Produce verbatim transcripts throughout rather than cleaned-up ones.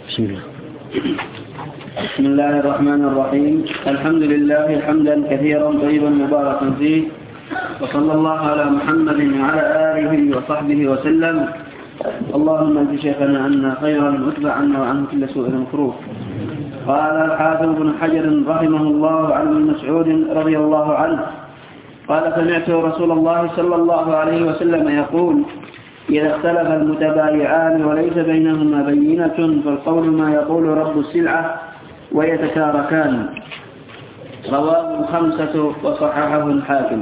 بسم الله. بسم الله الرحمن الرحيم. الحمد لله حمدا كثيرا طيبا مباركا فيه، وصلى الله على محمد وعلى آله وصحبه وسلم. اللهم انت شيخنا عنا خيرا واتبع عنا وعنه كل سوء مكروه. قال الحافظ بن حجر رحمه الله عن ابن مسعود رضي الله عنه قال: سمعت رسول الله صلى الله عليه وسلم يقول: إذا اختلف المتبايعان وليس بينهما بينة فالقول ما يقول رب السلعة ويتشاركان. رواه الخمسة وصححه الحاكم.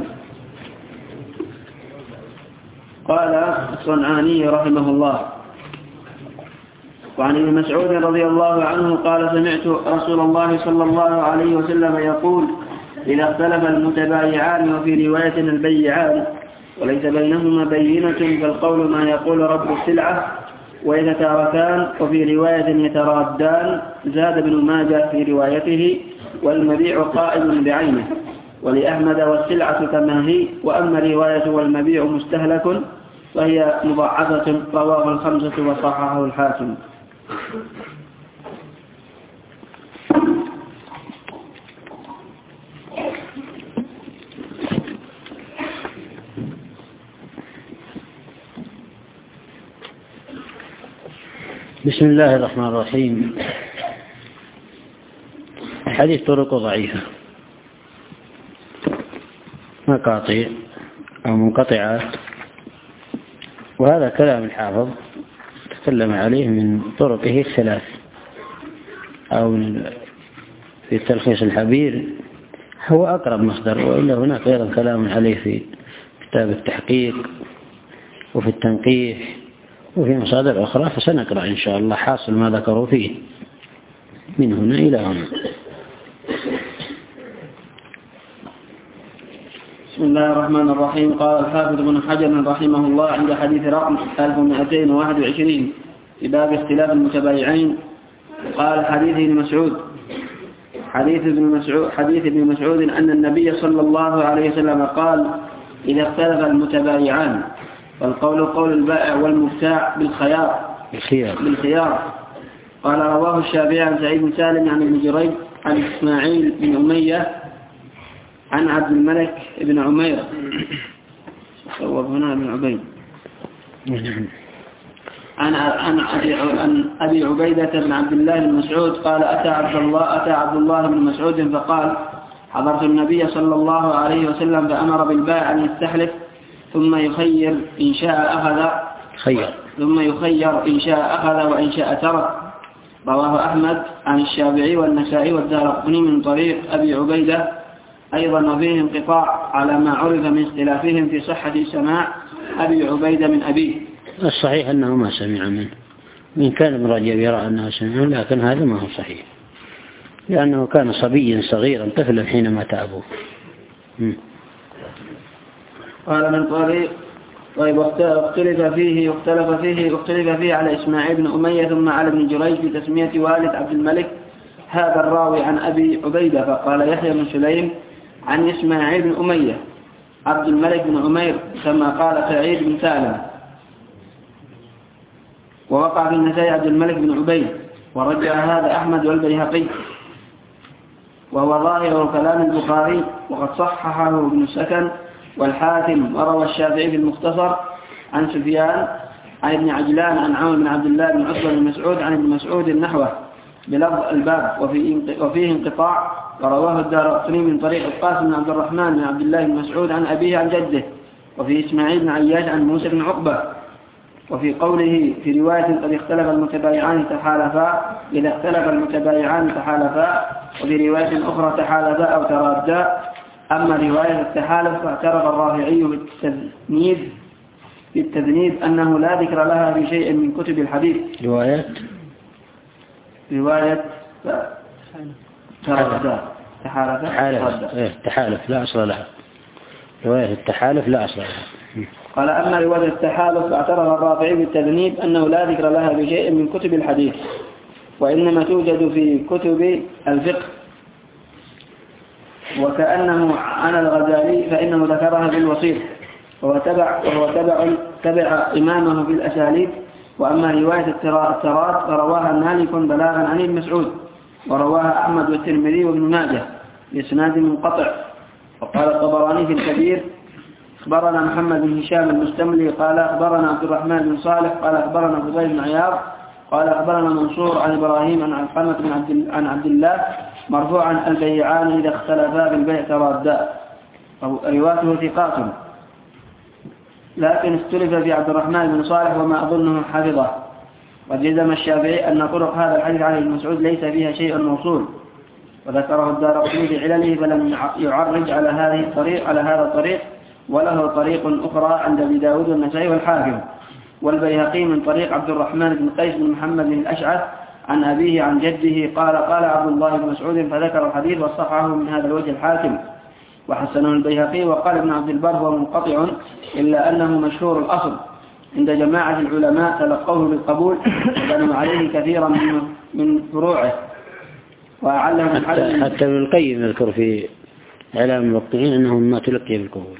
قال الصنعاني رحمه الله: وعن ابن مسعود رضي الله عنه قال: سمعت رسول الله صلى الله عليه وسلم يقول: إذا اختلف المتبايعان وفي رواية البيعان وليس بينهما بينة فالقول ما يقول رب السلعة ويتتاركان، وفي رواية يترادان. زاد ابن ماجه في روايته: والمبيع قائم بعينه. ولأحمد: والسلعة كما هي. وأما رواية والمبيع مستهلك فهي مضاعفة. رواه الخمسة وصححه الحاكم. بسم الله الرحمن الرحيم. الحديث طرق ضعيفة، مقاطع أو منقطعات، وهذا كلام الحافظ تكلم عليه من طرقه الثلاث، أو في التلخيص الحبير هو أقرب مصدر، وإلا هناك أيضا كلام عليه في كتاب التحقيق وفي التنقيح وفي مصادر أخرى، فسنقرأ إن شاء الله حاصل ما ذكروا فيه من هنا إلى هنا. بسم الله الرحمن الرحيم. قال الحافظ بن حجر رحمه الله عند حديث رقم ألف ومئتين وواحد وعشرين في باب اختلاف المتبايعين، قال: حديث ابن مسعود حديث ابن مسعود حديث ابن مسعود أن النبي صلى الله عليه وسلم قال: إذا اختلف المتبايعان فالقول قول البائع والمبتاع بالخيار بالخيار, بالخيار. قال: رواه الشافعي عن سعيد بن سالم عن ابن جريج عن إسماعيل بن أمية عن عبد الملك بن عمير صوب هنا بن عبيد عن عن عن أبي عبيدة بن عبد الله بن مسعود قال: أتى عبد الله أتى عبد الله بن مسعود فقال: حضرت النبي صلى الله عليه وسلم فأمر بالبائع أن يستحلف ثم يخير إن شاء أخذ خير ثم يخير إن شاء أخذ وإن شاء ترك. رواه أحمد عن الشافعي والنسائي والدارقطني من طريق أبي عبيدة أيضا، وفيه انقطاع على ما عرف من اختلافهم في صحة سماع أبي عبيدة من أبيه. الصحيح أنه ما سمع منه، من كان ابن رجب يرى أنه سمع، لكن هذا ما هو صحيح، لأنه كان صبيا صغيرا طفلا حينما تأبوه. قال من طريق طيب واختلف فيه واختلف فيه واختلف فيه على إسماعيل بن أمية ثم على ابن جريج في تسمية والد عبد الملك هذا الراوي عن أبي عبيدة. فقال يحيى بن سليم عن إسماعيل بن أمية عبد الملك بن عمير كما قال سعيد بن سالم. ووقع في النسائي عبد الملك بن عبيد، ورجع هذا أحمد والبيهقي، وهو ظاهر كلام البخاري، وقد صححه ابن السكن والحاكم. وروى الشافعي في المختصر عن سفيان عن ابن عجلان عن عمرو بن عبد الله بن عتبة بن مسعود عن ابن مسعود نحوه بلفظ الباب وفيه انقطاع. ورواه الدارقطني من طريق القاسم بن عبد الرحمن بن عبد الله بن مسعود عن أبيه عن جده، وفي إسماعيل بن عياش عن موسى بن عقبة. وفي قوله في رواية قد اختلف المتبايعان تحالفا، إذا اختلف المتبايعان تحالفا، وفي رواية أخرى تحالفا أو ترادا. أما رواية التحالف فاعترف الرافعي بالتذنيب بالتذنيب أنه لا ذكر لها في شيء من كتب الحديث. رواية رواية ترادا تحالف تحالف لا أصل لها، رواية التحالف لا أصل لها. قال: أما رواية التحالف فاعترف الرافعي بالتذنيب أنه لا ذكر لها بشيء من كتب الحديث، وإنما توجد في كتب الفقه. وكأنه عن الغزالي فإنه ذكرها بالوصيف، وهو تبع وهو تبع تبع إمامه في الأساليب وأما رواية التراث فرواها مالك بلاغا عن ابن مسعود، ورواها أحمد والترمذي وابن ماجه بإسناد منقطع. وقال الطبراني في الكبير: أخبرنا محمد بن هشام المستملي قال أخبرنا عبد الرحمن بن صالح قال أخبرنا فضيل بن عياض قال أخبرنا منصور عن إبراهيم عن علقمة بن عبد عن عبد الله مرفوعا: البيعان إذا اختلفا بالبيع ترادا. رواته ثقات، لكن اختلف في عبد الرحمن بن صالح وما أظنه حفظه. وجزم الشافعي أن طرق هذا الحديث عن ابن مسعود ليس فيها شيء موصول، وذكره الدارقطني في علله فلم يعرج على هذه الطريق على هذا الطريق، وله طريق أخرى عند أبي داود والنسائي والحاكم والبيهقي من طريق عبد الرحمن بن قيس بن محمد بن الأشعث عن أبيه عن جده قال قال عبد الله بن مسعود، فذكر الحديث وصححه من هذا الوجه الحاكم وحسنه البيهقي. وقال ابن عبد البر هو منقطع إلا أنه مشهور الأصل عند جماعة العلماء تلقوه بالقبول وبنوا عليه كثيرا من فروعه وأعله حتى, حتى ابن القيم يذكر في إعلام الموقعين أنه ما تلقي بالقبول.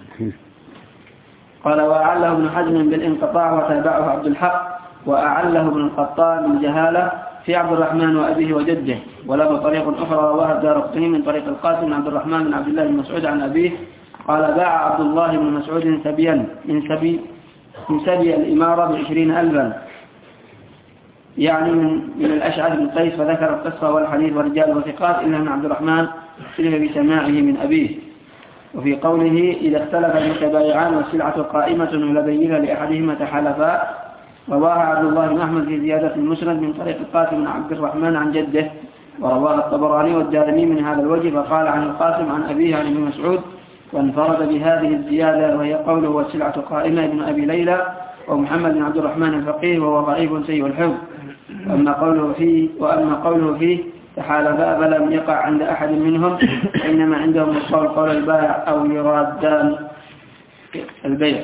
قال وأعله ابن حزم بالانقطاع وتابعه عبد الحق، وأعله ابن القطان بالجهالة في عبد الرحمن وأبيه وجده. وله طريق أخرى رواها الدارقطني من طريق القاسم بن عبد الرحمن بن عبد الله بن مسعود عن أبيه قال باع عبد الله بن مسعود سبيا من سبي من سبي الإمارة بعشرين ألفا، يعني من, من الأشعث بن قيس، فذكر القصة والحديث ورجال وثقات إلا من عبد الرحمن اختلف بسماعه من أبيه. وفي قوله إذا اختلف المتبايعان والسلعة قائمة ولبينها لأحدهما تحالفا، رواها عبد الله بن أحمد في زيادة المسند من طريق القاسم بن عبد الرحمن عن جده، ورواها الطبراني والدارمي من هذا الوجه، فقال عن القاسم عن أبيه عن ابن مسعود، وانفرد بهذه الزيادة وهي قوله والسلعة قائمة ابن أبي ليلى ومحمد بن عبد الرحمن الفقيه وهو ضعيف سيء الحفظ. وأما قوله فيه وأما قوله فيه تحالفا فلم يقع عند أحد منهم، إنما عندهم القول قول البائع أو يرادان البيع.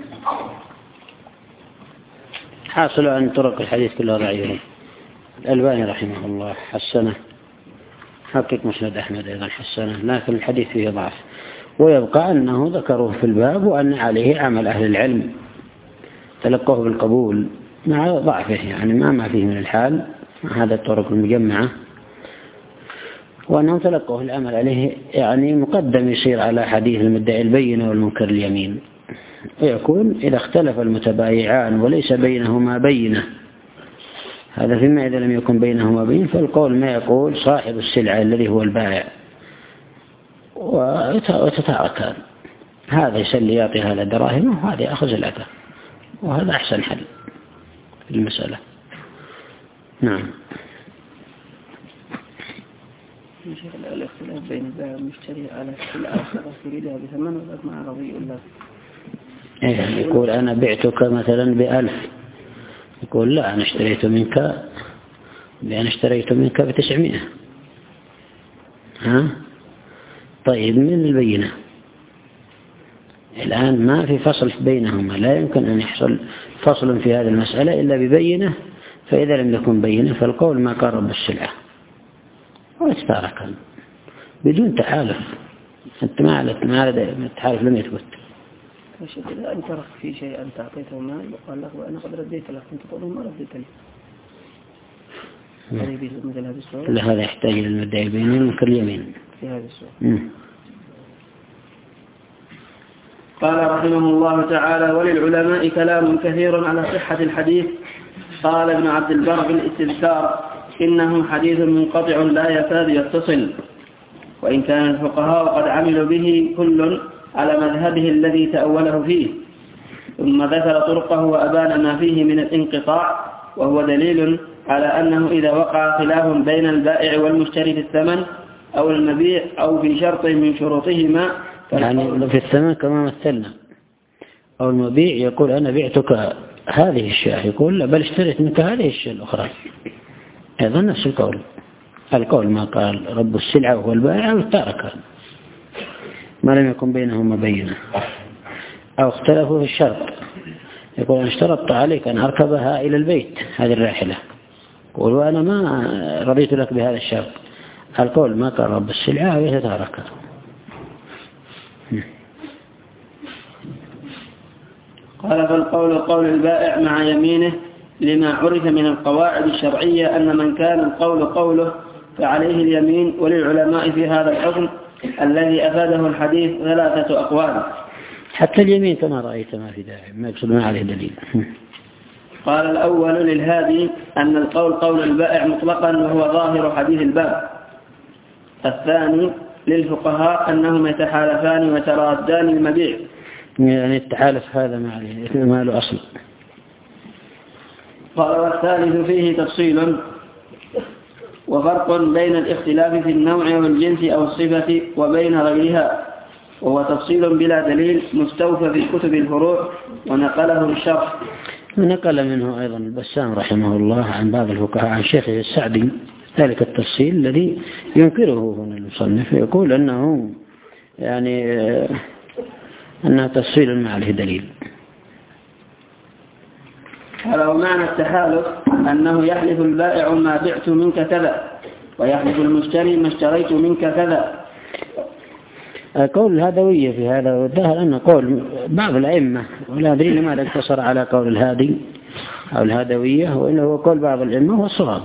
حاصل عن طرق الحديث كلها ضعيفة. الألباني رحمه الله حسنه، حقق مسند أحمد أيضا حسنه، لكن الحديث فيه ضعف. ويبقى أنه ذكروه في الباب وأن عليه عمل أهل العلم تلقوه بالقبول مع ضعفه، يعني ما ما فيه من الحال هذا الطرق المجمعة، وأنهم تلقوه العمل عليه يعني مقدم يصير على حديث المدعي البينة والمنكر اليمين. ويكون إذا اختلف المتبايعان وليس بينهما بينة، هذا فيما إذا لم يكن بينهما بين، فالقول ما يقول صاحب السلعة الذي هو البائع وتتاركان، هذا يسلي يعطي هذا دراهم وهذا يأخذ الأثر، وهذا أحسن حل في المسألة. نعم. الاختلاف بين البائع والمشتري على السلعة الآخرة يريدها بثمن ولا مع رضي الله؟ يعني يقول أنا بعتك مثلا بألف، يقول لا أنا اشتريت منك أنا اشتريت منك بتسعمائة. ها طيب من البينة؟ الآن ما في فصل بينهما، لا يمكن أن يحصل فصل في هذه المسألة إلا ببينة، فإذا لم يكن بينة فالقول ما قرب السلعة ويتاركا بدون تحالف. أنت ما علت ما على التحالف لم يثبت. إذا أنت رخ في شيء أنت أعطيته مال وقال لك وأنا قد رديت لك، أنت تقول ما رديت لي. مثل هذا السؤال. لا، هذا يحتاج إلى المدعي البينة والمنكر اليمين في هذا السؤال. قال رحمه الله تعالى: وللعلماء كلام كثير على صحة الحديث. قال ابن عبد البر في الاستذكار: إنه حديث منقطع لا يكاد يتصل، وإن كان الفقهاء قد عملوا به كل على مذهبه الذي تأوله فيه، ثم ذكر طرقه وأبان ما فيه من الانقطاع، وهو دليل على أنه إذا وقع خلاف بين البائع والمشتري في الثمن أو المبيع أو في شرط من شروطهما، يعني في الثمن كما مثلنا، أو المبيع يقول أنا بعتك هذه الشيء، يقول لا بل اشتريت منك هذه الشيء الأخرى، هذا نفس القول. القول ما قال رب السلعة وهو البائع والتارك ما لم يكن بينهما بينة، أو اختلفوا في الشرط، يقول أنا اشترطت عليك أن أركبها إلى البيت هذه الراحلة، يقول وأنا ما رضيت لك بهذا الشرط. القول ما قال رب السلعة ويتتارك. قال فالقول قول البائع مع يمينه لما عرف من القواعد الشرعية أن من كان القول قوله فعليه اليمين، وللعلماء في هذا الحكم الذي أفاده الحديث ثلاثة أقوال. حتى اليمين كما رأيت ما في داعي، ما يقصد ما عليه دليل. قال الأول للهادي أن القول قول البائع مطلقا وهو ظاهر حديث الباب. الثاني للفقهاء أنهم يتحالفان ويترادان المبيع، يعني التحالف هذا ما عليه ما له أصل. قال والثالث فيه تفصيل وفرق بين الاختلاف في النوع والجنس أو الصفة وبين غيرها، وهو تفصيل بلا دليل مستوفى في كتب الفروع ونقله الشرح. ونقل منه أيضا البسام رحمه الله عن بعض الفقهاء عن شيخه السعدي ذلك التفصيل الذي ينكره هنا المصنف، يقول أنه يعني أنه تفصيل ما عليه دليل. قال ومعنى التحالف أنه يحلف البائع ما بعت منك كذا، ويحلف المشتري ما اشتريت منك كذا. قول الهادوية في هذا والظاهر أن قول بعض الأئمة، ولا أدري لماذا اقتصر على قول الهادي أو الهادوية، وإنه هو قول بعض الأئمة هو الصواب.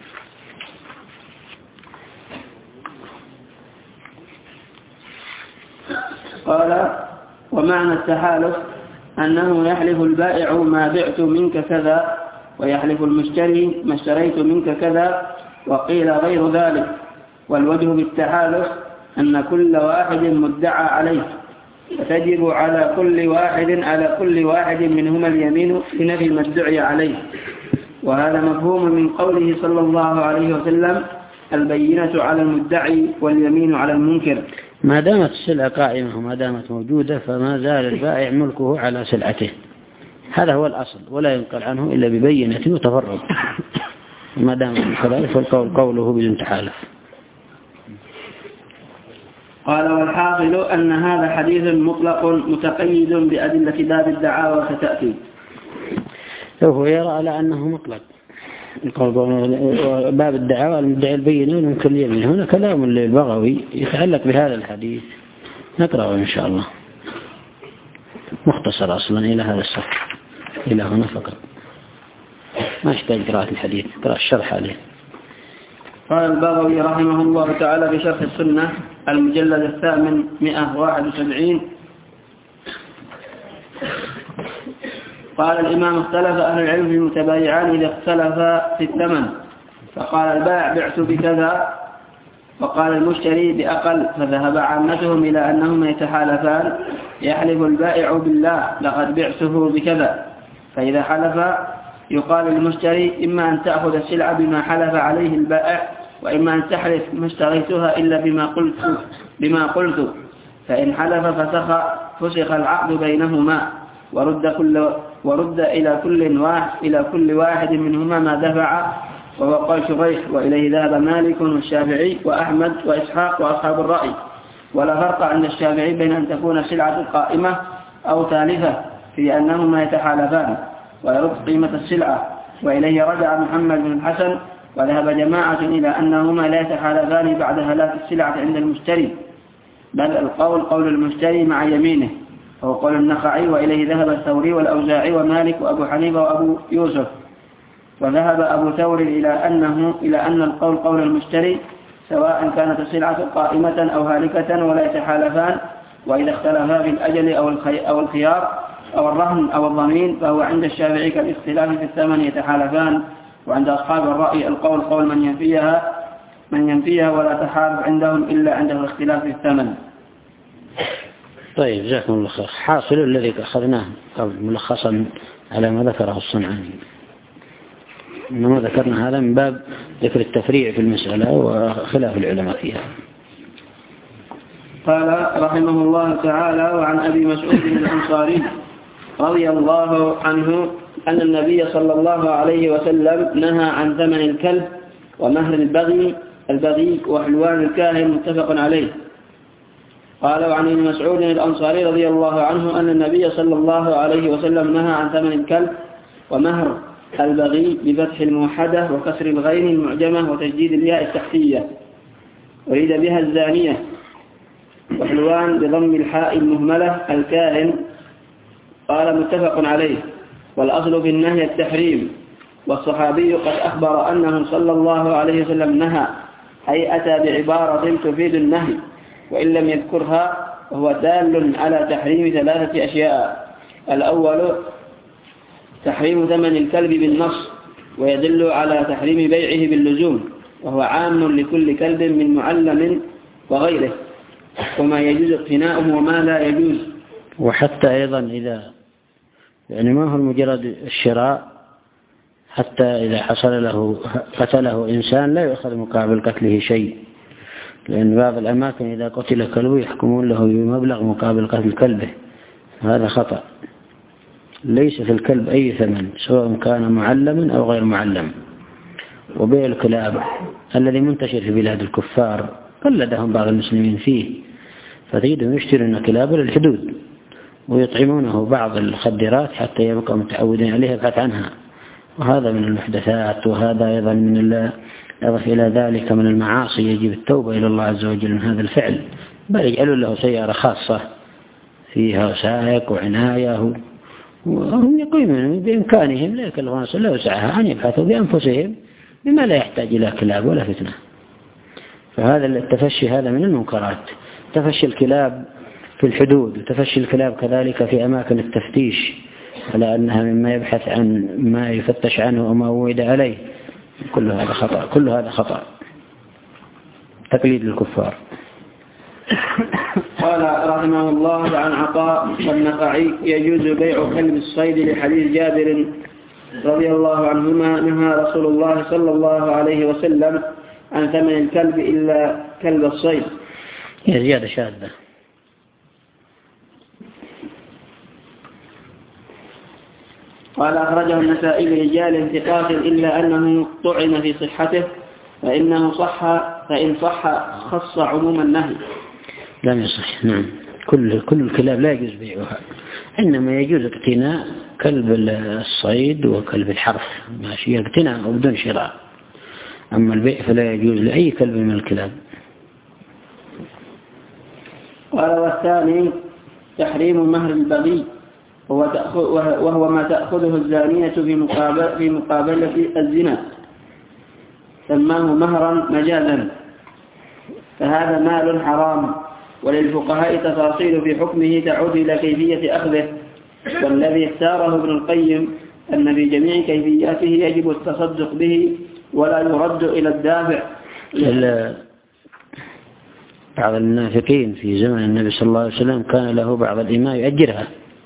قال ومعنى التحالف أنه يحلف البائع ما بعت منك كذا، ويحلف المشتري ما اشتريت منك كذا، وقيل غير ذلك. والوجه بالتحالف أن كل واحد مدعى عليه، فتجب على كل واحد على كل واحد منهما اليمين لنفي ما ادعي عليه. وهذا مفهوم من قوله صلى الله عليه وسلم البينة على المدعي واليمين على المنكر. ما دامت السلعة قائمة وما دامت موجودة فما زال البائع ملكه على سلعته، هذا هو الأصل، ولا ينقل عنه إلا ببينة وتفرد. ما دام كذلك فالقول قوله بدون تحالف. قال والحاصل أن هذا حديث مطلق متقيد بأدلة باب الدعاوى ستأتي. هو يرى على أنه مطلق باب الدعاوى المدعي البينة والمنكر اليمين. هنا كلام للبغوي يتعلق بهذا الحديث، نقرأه إن شاء الله مختصر أصلا إلى هذا الصف إلى هنا فقط، ما يحتاج قراءة الحديث، قراءة الشرح عليه. قال البغوي رحمه الله تعالى في شرح السنة المجلد الثامن مئة وواحد وسبعين قال الإمام اختلف أهل العلم في المتبايعان إذا اختلفا في الثمن، فقال البائع بعت بكذا وقال المشتري بأقل، فذهب عامتهم إلى أنهما يتحالفان، يحلف البائع بالله لقد بعته بكذا، فإذا حلف يقال للمشتري إما أن تأخذ السلعة بما حلف عليه البائع، وإما أن تحلف ما اشتريتها إلا بما قلت بما قلت فإن حلف فسخ فسخ العقد بينهما، ورد كل ورد إلى كل واحد إلى كل واحد منهما ما دفع، وهو قول شريح، وإليه ذهب مالك والشافعي وأحمد وإسحاق وأصحاب الرأي. ولا فرق عند الشافعي بين أن تكون السلعة قائمة أو تالفة في أنهما يتحالفان ويرد قيمة السلعة، وإليه رجع محمد بن الحسن، وذهب جماعة إلى أنهما لا يتحالفان بعد هلاك السلعة عند المشتري، بل القول قول المشتري مع يمينه، هو قول النخعي، وإليه ذهب الثوري والأوزاعي ومالك وأبو حنيفة وأبو يوسف. وذهب أبو ثور إلى أنه إلى أن القول قول المشتري سواء كانت السلعة قائمة أو هالكة ولا يتحالفان، وإذا اختلفا في الأجل أو الخيار أو الرهن أو الضمين فهو عند الشافعي كالاختلاف في الثمن يتحالفان، وعند أصحاب الرأي القول قول من ينفيها من ينفيها ولا تحالف عندهم إلا عند الاختلاف في الثمن. طيب جزاكم الله خير. حاصل الذي أخذناه قبل ملخصا على ما ذكره الصنعاني، إنما ذكرنا هذا من باب ذكر التفريع في المسألة وخلاف العلماء فيها. قال رحمه الله تعالى وعن أبي مسعود الأنصاري رضي الله عنه أن النبي صلى الله عليه وسلم نهى عن ثمن الكلب ومهر البغي البغي وحلوان الكاهن، متفق عليه. قال وعن ابن مسعود الأنصاري رضي الله عنه أن النبي صلى الله عليه وسلم نهى عن ثمن الكلب ومهر البغي بفتح الموحدة وكسر الغين المعجمة وتجديد الياء التحتية، وريد بها الزانية، وحلوان بضم الحاء المهملة الكاهن. قال متفق عليه. والأصل في النهي التحريم، والصحابي قد أخبر أنه صلى الله عليه وسلم نهى، أي أتى بعبارة تفيد النهي وإن لم يذكرها، وهو دال على تحريم ثلاثة أشياء: الأول تحريم ثمن الكلب بالنص، ويدل على تحريم بيعه باللزوم، وهو عام لكل كلب من معلم وغيره، وما يجوز اقتناؤه وما لا يجوز. وحتى أيضا إذا يعني ما هو مجرد الشراء، حتى إذا حصل له قتله إنسان لا يؤخذ مقابل قتله شيء، لأن بعض الأماكن إذا قتل كلبه يحكمون له بمبلغ مقابل قتل كلبه، هذا خطأ. ليس في الكلب أي ثمن سواء كان معلما أو غير معلم. وبيع الكلاب الذي منتشر في بلاد الكفار قلدهم بعض المسلمين فيه، فتجدهم يشترون كلاب للحدود ويطعمونه بعض الخدرات حتى يبقوا متعودين عليها يبحث عنها، وهذا من المحدثات. وهذا أيضا من الله يضف إلى ذلك من المعاصي، يجب التوبة إلى الله عز وجل من هذا الفعل، بل يجعلوا له سيارة خاصة فيها سائق وعناية، وهم يقيمون بإمكانهم لا يكلفون لا وسعها أن يبحثوا بأنفسهم بما لا يحتاج إلى كلاب ولا فتنة. فهذا التفشي هذا من المنكرات، تفشي الكلاب في الحدود، وتفشي الكلاب كذلك في أماكن التفتيش على أنها مما يبحث عن ما يفتش عنه وما وعد عليه، كل هذا خطأ، كل هذا خطأ، تقليد الكفار. قال رحمه الله عن عطاء النخعي: يجوز بيع كلب الصيد لحديث جابر رضي الله عنهما: نهى رسول الله صلى الله عليه وسلم عن ثمن الكلب إلا كلب الصيد. هي زيادة شاذة. قال أخرجه النسائي برجال ثقات إلا أنه طعن في صحته، فإنه صح فإن صح خص عموم النهي. لم يصح. نعم، كل كل الكلاب لا يجوز بيعها، إنما يجوز اقتناء كلب الصيد وكلب الحرث، ماشي، اقتناء وبدون شراء. أما البيع فلا يجوز لأي كلب من الكلاب. قال: والثاني تحريم مهر البغي، وهو ما تأخذه الزانية في مقابلة, في مقابلة الزنا، سماه مهرا مجازا، فهذا مال حرام، وللفقهاء تفاصيل في حكمه تعود إلى كيفية أخذه، والذي اختاره ابن القيم أن في جميع كيفياته يجب التصدق به ولا يرد إلى الدافع. بعض المنافقين في زمن النبي صلى الله عليه وسلم كان له بعض الإماء يؤجرها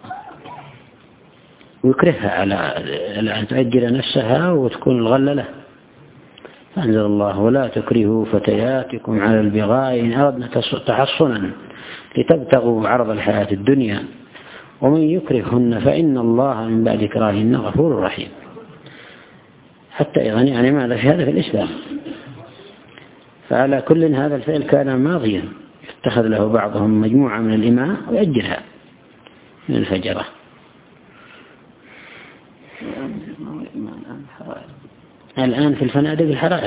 ويكرهها على أن تؤجر نفسها وتكون الغلة له، فأنزل الله: ولا تكرهوا فتياتكم على البغاء إن أردنا تحصنا لتبتغوا عرض الحياة الدنيا ومن يكرههن فإن الله من بعد إكراههن غفور رحيم. حتى أيضا يعني ماذا في هذا في الإسلام. فعلى كل هذا الفعل كان ماضيا، يتخذ له بعضهم مجموعة من الإماء ويأجرها من الفجرة. الآن في الفنادق الحرائر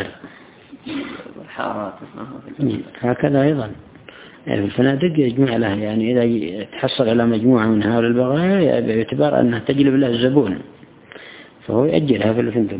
هكذا أيضا، يعني في الفنادق يجمع لها، يعني إذا تحصل على مجموعة من هؤلاء البغايا باعتبار أنها تجلب له الزبون فهو يأجرها في الفندق.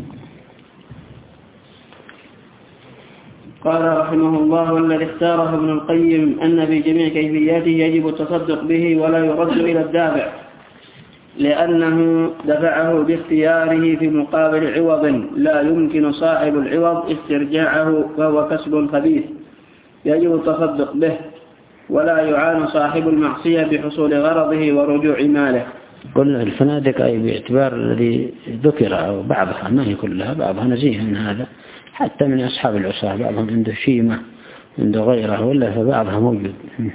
قال رحمه الله: والذي اختاره ابن القيم أن في جميع كيفياته يجب التصدق به ولا يرد إلى الدافع، لأنه دفعه باختياره في مقابل عوض لا يمكن صاحب العوض استرجاعه، وهو كسب خبيث يجب التصدق به، ولا يعان صاحب المعصية بحصول غرضه ورجوع ماله. قلنا الفنادق أي باعتبار الذي ذكر أو بعضها، ما هي كلها، بعضها نزيه من هذا، حتى من أصحاب العصاة بعضهم عنده شيمة عنده غيره، ولا فبعضها موجود.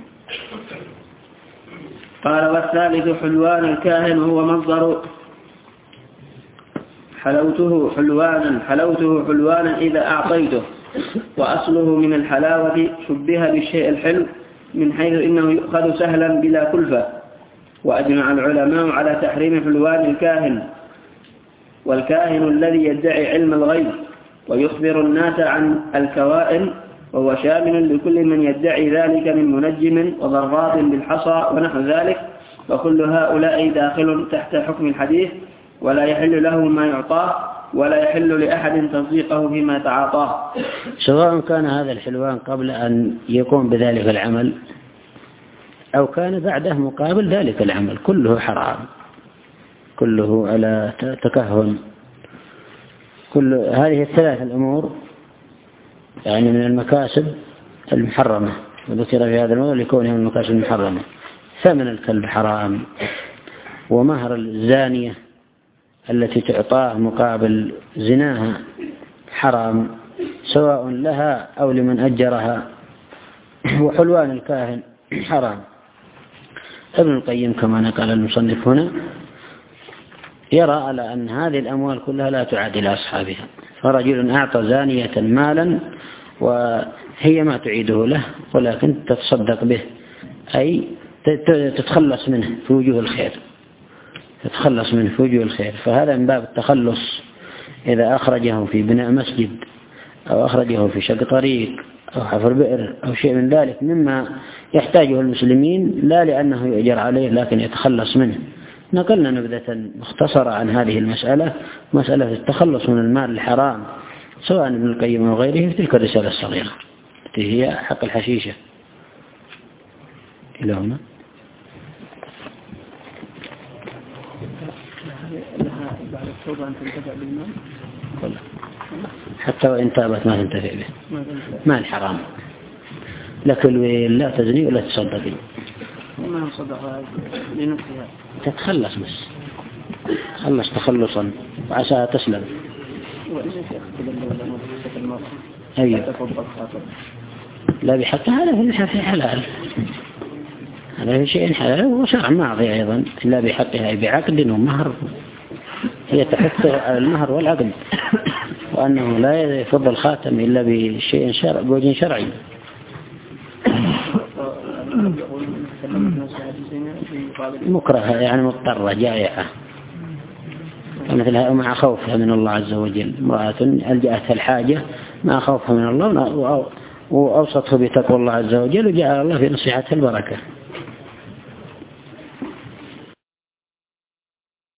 قال: والثالث حلوان الكاهن، وهو مصدر حلوته حلوانا حلوته حلوانا إذا أعطيته، وأصله من الحلاوة شبه بالشيء الحلو من حيث إنه يؤخذ سهلا بلا كلفة. وأجمع العلماء على تحريم حلوان الكاهن، والكاهن الذي يدعي علم الغيب ويخبر الناس عن الكوائن، وهو شامل لكل من يدعي ذلك من منجم وضراب بالحصى ونحو ذلك، وكل هؤلاء داخل تحت حكم الحديث، ولا يحل له ما يعطاه ولا يحل لأحد تصديقه فيما تعاطاه، سواء كان هذا الحلوان قبل أن يقوم بذلك العمل أو كان بعده مقابل ذلك العمل، كله حرام، كله على تكهن. كل هذه الثلاث الأمور يعني من المكاسب المحرمة، وذكر في هذا الموضوع لكونها من المكاسب المحرمة. ثمن الكلب حرام، ومهر الزانية التي تعطاه مقابل زناها حرام سواء لها أو لمن أجرها، وحلوان الكاهن حرام. ابن القيم كما نقل المصنف هنا يرى على أن هذه الأموال كلها لا تعادل أصحابها، فرجل أعطى زانية مالا وهي ما تعيده له ولكن تتصدق به، أي تتخلص منه في وجوه الخير، تتخلص منه في وجوه الخير، فهذا من باب التخلص. إذا أخرجه في بناء مسجد أو أخرجه في شق طريق أو حفر بئر أو شيء من ذلك مما يحتاجه المسلمين، لا لأنه يؤجر عليه لكن يتخلص منه. نقلنا نبذة مختصرة عن هذه المسألة، مسألة التخلص من المال الحرام، سواء ابن القيم أو غيره في تلك الرسالة الصغيرة التي هي حق الحشيشة. إلى هنا لها بعد التوبة أن تنتفع بالمال حتى وإن تابت ما تنتفع به، مال حرام، لكن لا تزني ولا تصدقي، وما صدقها لنفسها، تتخلص بس، تخلص تخلصا وعساها تسلم. أيوة. لا بحق هذا في حلال، هذا في شيء حلال وشرع ماضي أيضا، إلا بحقها بعقد ومهر، هي تحث على المهر والعقد، وأنه لا يفضل الخاتم إلا بشيء شرع بوجه شرعي. مكرهة يعني مضطرة جائعة، مثلها مع خوفها من الله عز وجل، امرأة ألجأتها الحاجة مع خوفها من الله وأوصته بتقوى الله عز وجل، وجعل الله في نصيحتها البركة.